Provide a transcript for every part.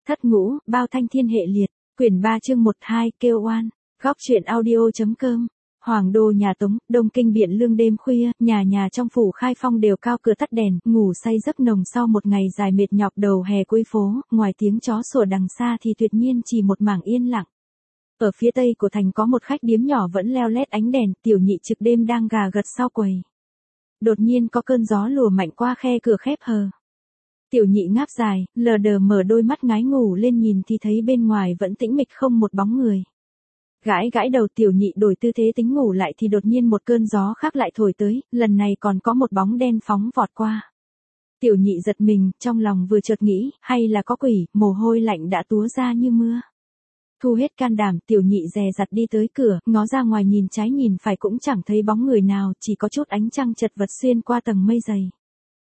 Thất ngũ, bao thanh thiên hệ liệt, quyển 3 chương 1-2 kêu oan, góc truyện audio.com. Hoàng đô nhà Tống, Đông Kinh Biện Lương đêm khuya, nhà nhà trong phủ Khai Phong đều cao cửa tắt đèn, ngủ say giấc nồng sau một ngày dài mệt nhọc đầu hè cuối phố, ngoài tiếng chó sủa đằng xa thì tuyệt nhiên chỉ một mảng yên lặng. Ở phía tây của thành có một khách điếm nhỏ vẫn leo lét ánh đèn, tiểu nhị trực đêm đang gà gật sau quầy. Đột nhiên có cơn gió lùa mạnh qua khe cửa khép hờ. Tiểu nhị ngáp dài, lờ đờ mở đôi mắt ngái ngủ lên nhìn thì thấy bên ngoài vẫn tĩnh mịch không một bóng người. Gãi gãi đầu tiểu nhị đổi tư thế tính ngủ lại thì đột nhiên một cơn gió khác lại thổi tới, lần này còn có một bóng đen phóng vọt qua. Tiểu nhị giật mình, trong lòng vừa chợt nghĩ, hay là có quỷ, mồ hôi lạnh đã túa ra như mưa. Thu hết can đảm, tiểu nhị dè dặt đi tới cửa, ngó ra ngoài nhìn trái nhìn phải cũng chẳng thấy bóng người nào, chỉ có chút ánh trăng chật vật xuyên qua tầng mây dày.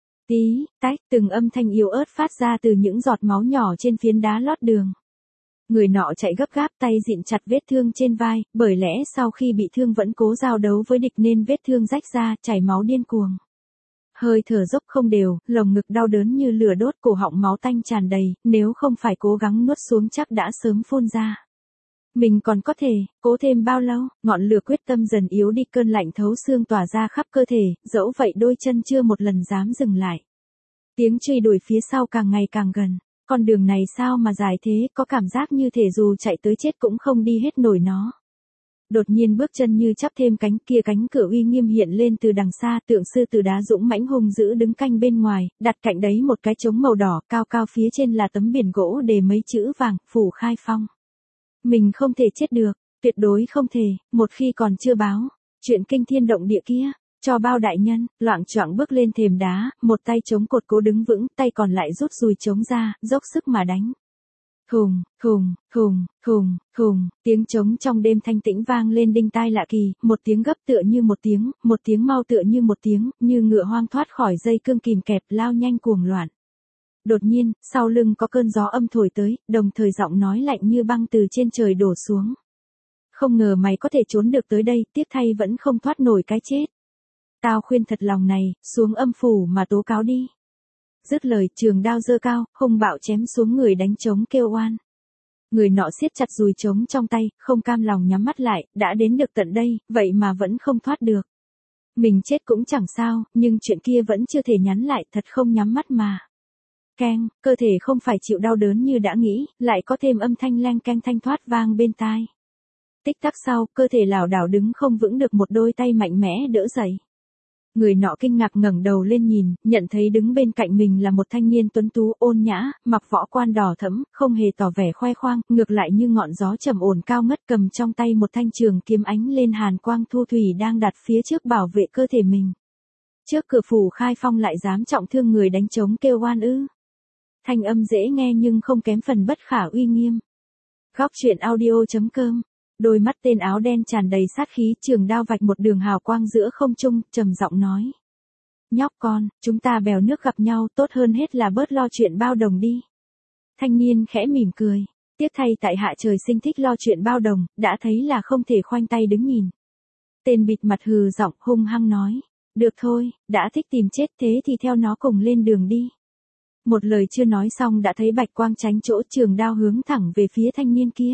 Tí, tách, từng âm thanh yếu ớt phát ra từ những giọt máu nhỏ trên phiến đá lót đường. Người nọ chạy gấp gáp tay dịn chặt vết thương trên vai, bởi lẽ sau khi bị thương vẫn cố giao đấu với địch nên vết thương rách ra, chảy máu điên cuồng. Hơi thở dốc không đều, lồng ngực đau đớn như lửa đốt, cổ họng máu tanh tràn đầy, nếu không phải cố gắng nuốt xuống chắc đã sớm phun ra. Mình còn có thể, cố thêm bao lâu, ngọn lửa quyết tâm dần yếu đi, cơn lạnh thấu xương tỏa ra khắp cơ thể, dẫu vậy đôi chân chưa một lần dám dừng lại. Tiếng truy đuổi phía sau càng ngày càng gần, con đường này sao mà dài thế, có cảm giác như thể dù chạy tới chết cũng không đi hết nổi nó. Đột nhiên bước chân như chắp thêm cánh, kia cánh cửa uy nghiêm hiện lên từ đằng xa, tượng sư tử đá dũng mãnh hung dữ đứng canh bên ngoài, đặt cạnh đấy một cái trống màu đỏ, cao cao phía trên là tấm biển gỗ đề mấy chữ vàng, phủ Khai Phong. Mình không thể chết được, tuyệt đối không thể, một khi còn chưa báo, chuyện kinh thiên động địa kia, cho bao đại nhân, loạng choạng bước lên thềm đá, một tay chống cột cố đứng vững, tay còn lại rút dùi trống ra, dốc sức mà đánh. Thùng, thùng, thùng, thùng, thùng, tiếng trống trong đêm thanh tĩnh vang lên đinh tai lạ kỳ, một tiếng gấp tựa như một tiếng mau tựa như một tiếng, như ngựa hoang thoát khỏi dây cương kìm kẹp lao nhanh cuồng loạn. Đột nhiên, sau lưng có cơn gió âm thổi tới, đồng thời giọng nói lạnh như băng từ trên trời đổ xuống. Không ngờ mày có thể trốn được tới đây, tiếc thay vẫn không thoát nổi cái chết. Tao khuyên thật lòng này, xuống âm phủ mà tố cáo đi. Dứt lời, trường đao giơ cao, hung bạo chém xuống người đánh trống kêu oan. Người nọ siết chặt dùi trống trong tay, không cam lòng nhắm mắt lại, đã đến được tận đây, vậy mà vẫn không thoát được. Mình chết cũng chẳng sao, nhưng chuyện kia vẫn chưa thể nhắn lại, thật không nhắm mắt mà. Keng, cơ thể không phải chịu đau đớn như đã nghĩ, lại có thêm âm thanh leng keng thanh thoát vang bên tai. Tích tắc sau, cơ thể lảo đảo đứng không vững được, một đôi tay mạnh mẽ đỡ dậy. Người nọ kinh ngạc ngẩng đầu lên nhìn, nhận thấy đứng bên cạnh mình là một thanh niên tuấn tú ôn nhã, mặc võ quan đỏ thẫm, không hề tỏ vẻ khoe khoang, ngược lại như ngọn gió trầm ổn cao ngất, cầm trong tay một thanh trường kiếm ánh lên hàn quang thu thủy đang đặt phía trước bảo vệ cơ thể mình. Trước cửa phủ Khai Phong lại dám trọng thương người đánh trống kêu oan ư? Thanh âm dễ nghe nhưng không kém phần bất khả uy nghiêm. Góc truyện audio.com. Đôi mắt tên áo đen tràn đầy sát khí, trường đao vạch một đường hào quang giữa không trung, trầm giọng nói. Nhóc con, chúng ta bèo nước gặp nhau, tốt hơn hết là bớt lo chuyện bao đồng đi. Thanh niên khẽ mỉm cười. Tiếc thay tại hạ trời sinh thích lo chuyện bao đồng, đã thấy là không thể khoanh tay đứng nhìn. Tên bịt mặt hừ giọng hung hăng nói. Được thôi, đã thích tìm chết thế thì theo nó cùng lên đường đi. Một lời chưa nói xong đã thấy bạch quang tránh chỗ, trường đao hướng thẳng về phía thanh niên kia.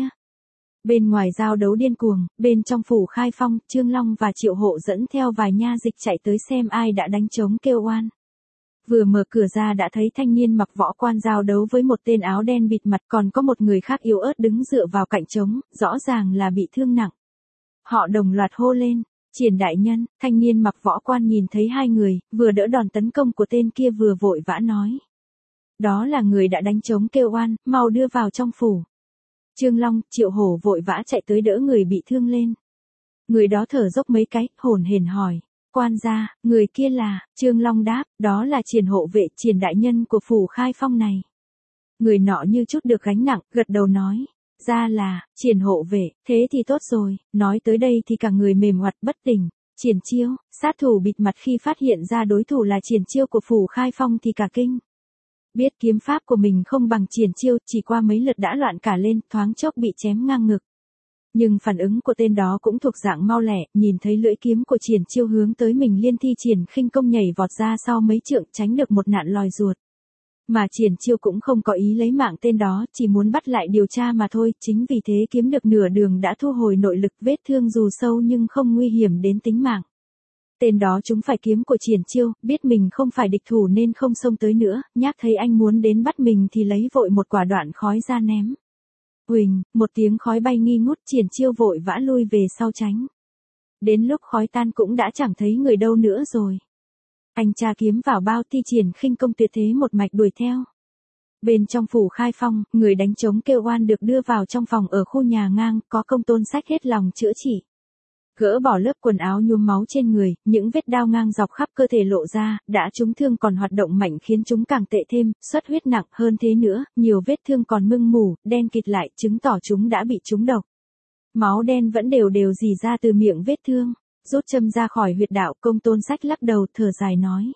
Bên ngoài giao đấu điên cuồng, bên trong phủ Khai Phong, Trương Long và Triệu Hộ dẫn theo vài nha dịch chạy tới xem ai đã đánh trống kêu oan. Vừa mở cửa ra đã thấy thanh niên mặc võ quan giao đấu với một tên áo đen bịt mặt, còn có một người khác yếu ớt đứng dựa vào cạnh trống, rõ ràng là bị thương nặng. Họ đồng loạt hô lên, Triển đại nhân. Thanh niên mặc võ quan nhìn thấy hai người, vừa đỡ đòn tấn công của tên kia vừa vội vã nói. Đó là người đã đánh trống kêu oan, mau đưa vào trong phủ. Trương Long, Triệu Hổ vội vã chạy tới đỡ người bị thương lên. Người đó thở dốc mấy cái, hổn hển hỏi. Quan gia, người kia là, Trương Long đáp, đó là Triển hộ vệ, Triển đại nhân của phủ Khai Phong này. Người nọ như chút được gánh nặng, gật đầu nói. Ra là, Triển hộ vệ, thế thì tốt rồi, nói tới đây thì cả người mềm oặt bất tỉnh. Triển Chiêu, sát thủ bịt mặt khi phát hiện ra đối thủ là Triển Chiêu của phủ Khai Phong thì cả kinh. Biết kiếm pháp của mình không bằng Triển Chiêu, chỉ qua mấy lượt đã loạn cả lên, thoáng chốc bị chém ngang ngực. Nhưng phản ứng của tên đó cũng thuộc dạng mau lẹ, nhìn thấy lưỡi kiếm của Triển Chiêu hướng tới mình liên thi triển khinh công nhảy vọt ra sau mấy trượng, tránh được một nạn lòi ruột. Mà Triển Chiêu cũng không có ý lấy mạng tên đó, chỉ muốn bắt lại điều tra mà thôi, chính vì thế kiếm được nửa đường đã thu hồi nội lực, vết thương dù sâu nhưng không nguy hiểm đến tính mạng. Tên đó chúng phải kiếm của Triển Chiêu, biết mình không phải địch thủ nên không xông tới nữa, nhác thấy anh muốn đến bắt mình thì lấy vội một quả đoạn khói ra ném. Huỳnh, một tiếng khói bay nghi ngút, Triển Chiêu vội vã lui về sau tránh. Đến lúc khói tan cũng đã chẳng thấy người đâu nữa rồi. Anh tra kiếm vào bao thi triển khinh công tuyệt thế một mạch đuổi theo. Bên trong phủ Khai Phong, người đánh trống kêu oan được đưa vào trong phòng ở khu nhà ngang, có Công Tôn Sách hết lòng chữa trị. Gỡ bỏ lớp quần áo nhuốm máu trên người, những vết đao ngang dọc khắp cơ thể lộ ra, đã trúng thương còn hoạt động mạnh khiến chúng càng tệ thêm, xuất huyết nặng hơn thế nữa, nhiều vết thương còn mưng mủ, đen kịt lại, chứng tỏ chúng đã bị trúng độc. Máu đen vẫn đều đều rỉ ra từ miệng vết thương. Rút châm ra khỏi huyệt đạo, Công Tôn Sách lắc đầu thở dài nói.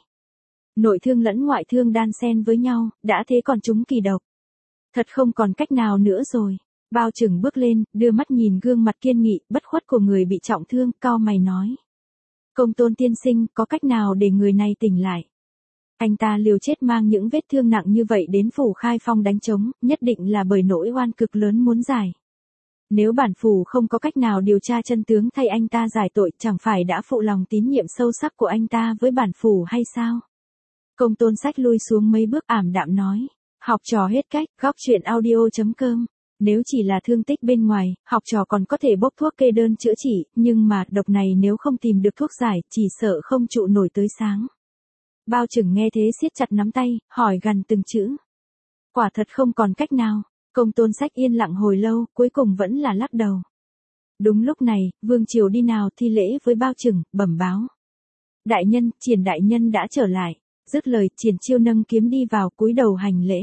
Nội thương lẫn ngoại thương đan xen với nhau, đã thế còn chúng kỳ độc. Thật không còn cách nào nữa rồi. Bao Trừng bước lên, đưa mắt nhìn gương mặt kiên nghị, bất khuất của người bị trọng thương, cau mày nói. Công Tôn tiên sinh, có cách nào để người này tỉnh lại? Anh ta liều chết mang những vết thương nặng như vậy đến phủ Khai Phong đánh trống, nhất định là bởi nỗi oan cực lớn muốn giải. Nếu bản phủ không có cách nào điều tra chân tướng thay anh ta giải tội, chẳng phải đã phụ lòng tín nhiệm sâu sắc của anh ta với bản phủ hay sao? Công Tôn Sách lui xuống mấy bước ảm đạm nói. Học trò hết cách, góc chuyện audio.com. Nếu chỉ là thương tích bên ngoài, học trò còn có thể bốc thuốc kê đơn chữa trị, nhưng mà độc này nếu không tìm được thuốc giải, chỉ sợ không trụ nổi tới sáng. Bao Trừng nghe thế siết chặt nắm tay, hỏi gằn từng chữ. Quả thật không còn cách nào. Công Tôn Sách yên lặng hồi lâu, cuối cùng vẫn là lắc đầu. Đúng lúc này, Vương Triều đi nào thi lễ với Bao Trừng, bẩm báo. Đại nhân, Triển đại nhân đã trở lại. Dứt lời, Triển Chiêu nâng kiếm đi vào cúi đầu hành lễ.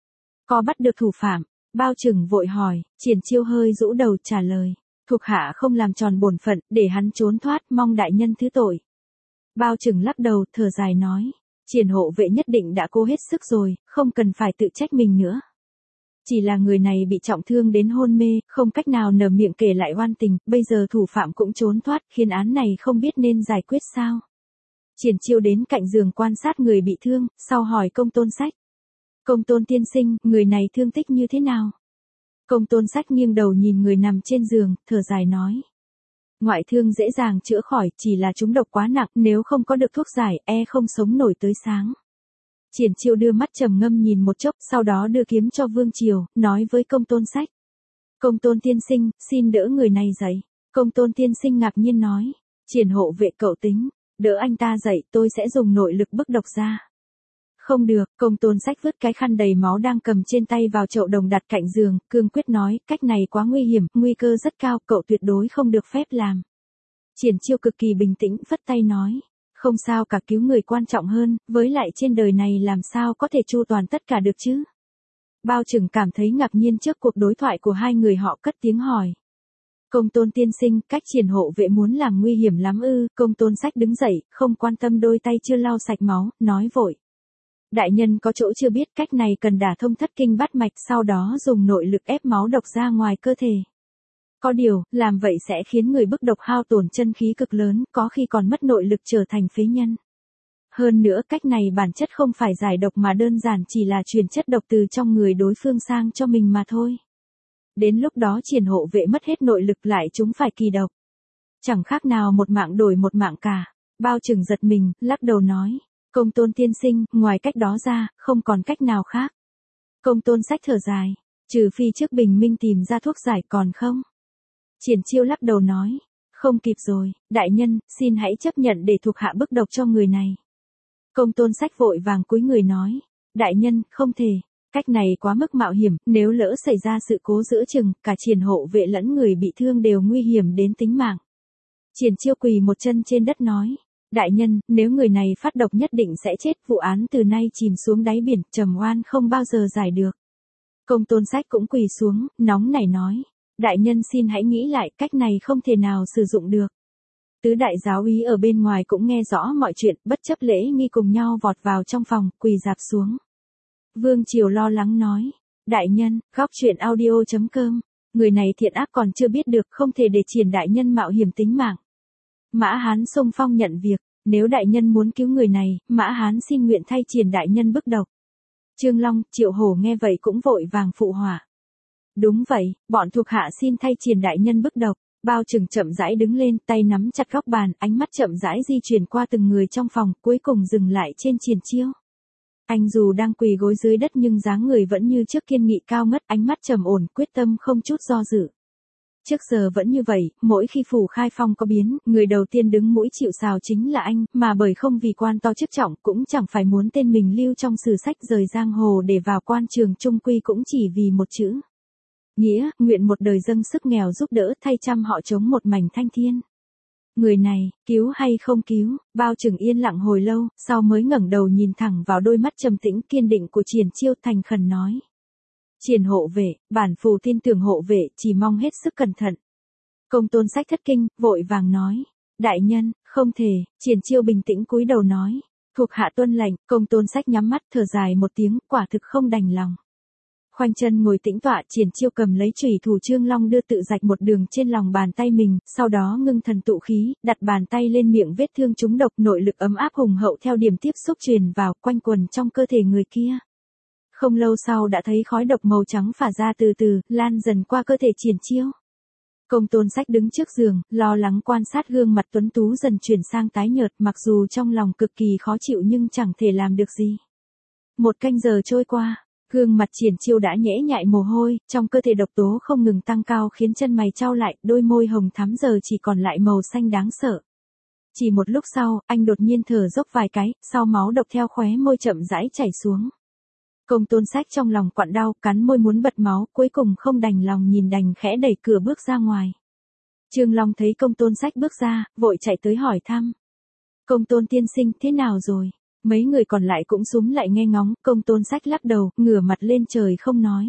Có bắt được thủ phạm? Bao Trừng vội hỏi, Triển Chiêu hơi rũ đầu trả lời. Thuộc hạ không làm tròn bổn phận, để hắn trốn thoát, mong đại nhân thứ tội. Bao Trừng lắc đầu, thở dài nói. Triển hộ vệ nhất định đã cố hết sức rồi, không cần phải tự trách mình nữa. Chỉ là người này bị trọng thương đến hôn mê, không cách nào nở miệng kể lại oan tình, bây giờ thủ phạm cũng trốn thoát, khiến án này không biết nên giải quyết sao. Triển Chiêu đến cạnh giường quan sát người bị thương, sau hỏi Công Tôn Sách. Công Tôn tiên sinh, người này thương tích như thế nào? Công Tôn Sách nghiêng đầu nhìn người nằm trên giường, thở dài nói. Ngoại thương dễ dàng chữa khỏi, chỉ là chúng độc quá nặng, nếu không có được thuốc giải, không sống nổi tới sáng. Triển Chiêu đưa mắt trầm ngâm nhìn một chốc, sau đó đưa kiếm cho Vương Triều, nói với Công Tôn Sách. Công Tôn tiên sinh, xin đỡ người này dậy. Công Tôn tiên sinh ngạc nhiên nói. Triển hộ vệ cậu tính, đỡ anh ta dậy, tôi sẽ dùng nội lực bức độc ra. Không được, Công Tôn Sách vứt cái khăn đầy máu đang cầm trên tay vào chậu đồng đặt cạnh giường, cương quyết nói, cách này quá nguy hiểm, nguy cơ rất cao, cậu tuyệt đối không được phép làm. Triển Chiêu cực kỳ bình tĩnh, phất tay nói. Không sao cả, cứu người quan trọng hơn, với lại trên đời này làm sao có thể chu toàn tất cả được chứ? Bao Trừng cảm thấy ngạc nhiên trước cuộc đối thoại của hai người, họ cất tiếng hỏi. Công Tôn tiên sinh, cách Triển hộ vệ muốn làm nguy hiểm lắm ư? Công Tôn Sách đứng dậy, không quan tâm đôi tay chưa lau sạch máu, nói vội. Đại nhân có chỗ chưa biết, cách này cần đả thông thất kinh bát mạch, sau đó dùng nội lực ép máu độc ra ngoài cơ thể. Có điều, làm vậy sẽ khiến người bức độc hao tổn chân khí cực lớn, có khi còn mất nội lực trở thành phế nhân. Hơn nữa, cách này bản chất không phải giải độc mà đơn giản chỉ là truyền chất độc từ trong người đối phương sang cho mình mà thôi. Đến lúc đó Triển hộ vệ mất hết nội lực lại chúng phải kỳ độc. Chẳng khác nào một mạng đổi một mạng cả. Bao Trừng giật mình, lắc đầu nói. Công Tôn tiên sinh, ngoài cách đó ra, không còn cách nào khác. Công Tôn Sách thở dài. Trừ phi trước bình minh tìm ra thuốc giải, còn không? Triển Chiêu lắc đầu nói. Không kịp rồi, đại nhân, xin hãy chấp nhận để thuộc hạ bức độc cho người này. Công Tôn Sách vội vàng cúi người nói. Đại nhân, không thể. Cách này quá mức mạo hiểm, nếu lỡ xảy ra sự cố giữa chừng, cả Triển hộ vệ lẫn người bị thương đều nguy hiểm đến tính mạng. Triển Chiêu quỳ một chân trên đất nói. Đại nhân, nếu người này phát độc nhất định sẽ chết, vụ án từ nay chìm xuống đáy biển, trầm oan không bao giờ giải được. Công Tôn Sách cũng quỳ xuống, nóng nảy nói. Đại nhân xin hãy nghĩ lại, cách này không thể nào sử dụng được. Tứ đại giáo úy ở bên ngoài cũng nghe rõ mọi chuyện, bất chấp lễ nghi cùng nhau vọt vào trong phòng, quỳ rạp xuống. Vương Triều lo lắng nói. Đại nhân, góc chuyện audio.com. Người này thiện ác còn chưa biết được, không thể để Triển đại nhân mạo hiểm tính mạng. Mã Hán xung phong nhận việc, nếu đại nhân muốn cứu người này, Mã Hán xin nguyện thay Triển đại nhân bức độc. Trương Long, Triệu Hổ nghe vậy cũng vội vàng phụ họa. Đúng vậy, bọn thuộc hạ xin thay Triển đại nhân bức độc. Bao Trừng chậm rãi đứng lên, tay nắm chặt góc bàn, ánh mắt chậm rãi di chuyển qua từng người trong phòng, cuối cùng dừng lại trên Triển Chiêu. Anh dù đang quỳ gối dưới đất nhưng dáng người vẫn như trước kiên nghị cao ngất, ánh mắt trầm ổn, quyết tâm không chút do dự. Trước giờ vẫn như vậy, mỗi khi phủ Khai Phong có biến, người đầu tiên đứng mũi chịu sào chính là anh, mà bởi không vì quan to chức trọng cũng chẳng phải muốn tên mình lưu trong sử sách rời giang hồ để vào quan trường trung quy cũng chỉ vì một chữ. Nghĩa, nguyện một đời dâng sức nghèo giúp đỡ thay trăm họ chống một mảnh thanh thiên. Người này, cứu hay không cứu, Bao Trừng yên lặng hồi lâu, sau mới ngẩng đầu nhìn thẳng vào đôi mắt trầm tĩnh kiên định của Triển Chiêu, thành khẩn nói. Triển hộ vệ, bản phù tin tưởng hộ vệ, chỉ mong hết sức cẩn thận. Công Tôn Sách thất kinh, vội vàng nói. Đại nhân, không thể. Triển Chiêu bình tĩnh cúi đầu nói. Thuộc hạ tuân lệnh. Công Tôn Sách nhắm mắt thở dài một tiếng, quả thực không đành lòng. Khoanh chân ngồi tĩnh tọa, Triển Chiêu cầm lấy chùy thủ Trương Long đưa tự rạch một đường trên lòng bàn tay mình, sau đó ngưng thần tụ khí, đặt bàn tay lên miệng vết thương trúng độc, nội lực ấm áp hùng hậu theo điểm tiếp xúc truyền vào, quanh quần trong cơ thể người kia. Không lâu sau đã thấy khói độc màu trắng phả ra từ từ, lan dần qua cơ thể Triển Chiêu. Công Tôn Sách đứng trước giường, lo lắng quan sát gương mặt tuấn tú dần chuyển sang tái nhợt, mặc dù trong lòng cực kỳ khó chịu nhưng chẳng thể làm được gì. Một canh giờ trôi qua, gương mặt Triển Chiêu đã nhễ nhại mồ hôi, trong cơ thể độc tố không ngừng tăng cao khiến chân mày chau lại, đôi môi hồng thắm giờ chỉ còn lại màu xanh đáng sợ. Chỉ một lúc sau, anh đột nhiên thở dốc vài cái, sau máu độc theo khóe môi chậm rãi chảy xuống. Công Tôn Sách trong lòng quặn đau, cắn môi muốn bật máu, cuối cùng không đành lòng nhìn đành khẽ đẩy cửa bước ra ngoài. Trương Long thấy Công Tôn Sách bước ra, vội chạy tới hỏi thăm. Công Tôn tiên sinh, thế nào rồi? Mấy người còn lại cũng súm lại nghe ngóng, Công Tôn Sách lắc đầu, ngửa mặt lên trời không nói.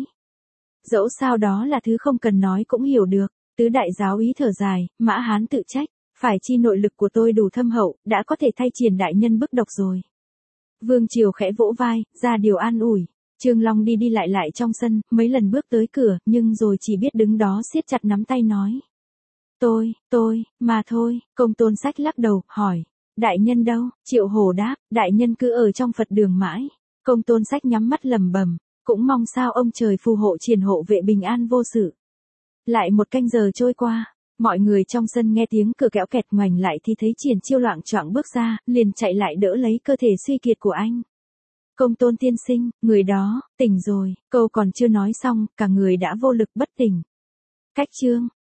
Dẫu sao đó là thứ không cần nói cũng hiểu được, tứ đại giáo úy thở dài, Mã Hán tự trách, phải chi nội lực của tôi đủ thâm hậu, đã có thể thay Triển đại nhân bức độc rồi. Vương Triều khẽ vỗ vai, ra điều an ủi. Trương Long đi đi lại trong sân, mấy lần bước tới cửa, nhưng rồi chỉ biết đứng đó siết chặt nắm tay nói. Mà thôi, Công Tôn Sách lắc đầu, hỏi. Đại nhân đâu? Triệu Hổ đáp, đại nhân cứ ở trong Phật đường mãi. Công Tôn Sách nhắm mắt lẩm bẩm, cũng mong sao ông trời phù hộ Triển hộ vệ bình an vô sự. Lại một canh giờ trôi qua. Mọi người trong sân nghe tiếng cửa kéo kẹt, ngoảnh lại thì thấy Triển Chiêu loạng choạng bước ra, liền chạy lại đỡ lấy cơ thể suy kiệt của anh. Công Tôn tiên sinh, người đó, tỉnh rồi, câu còn chưa nói xong, cả người đã vô lực bất tỉnh. Cách chương.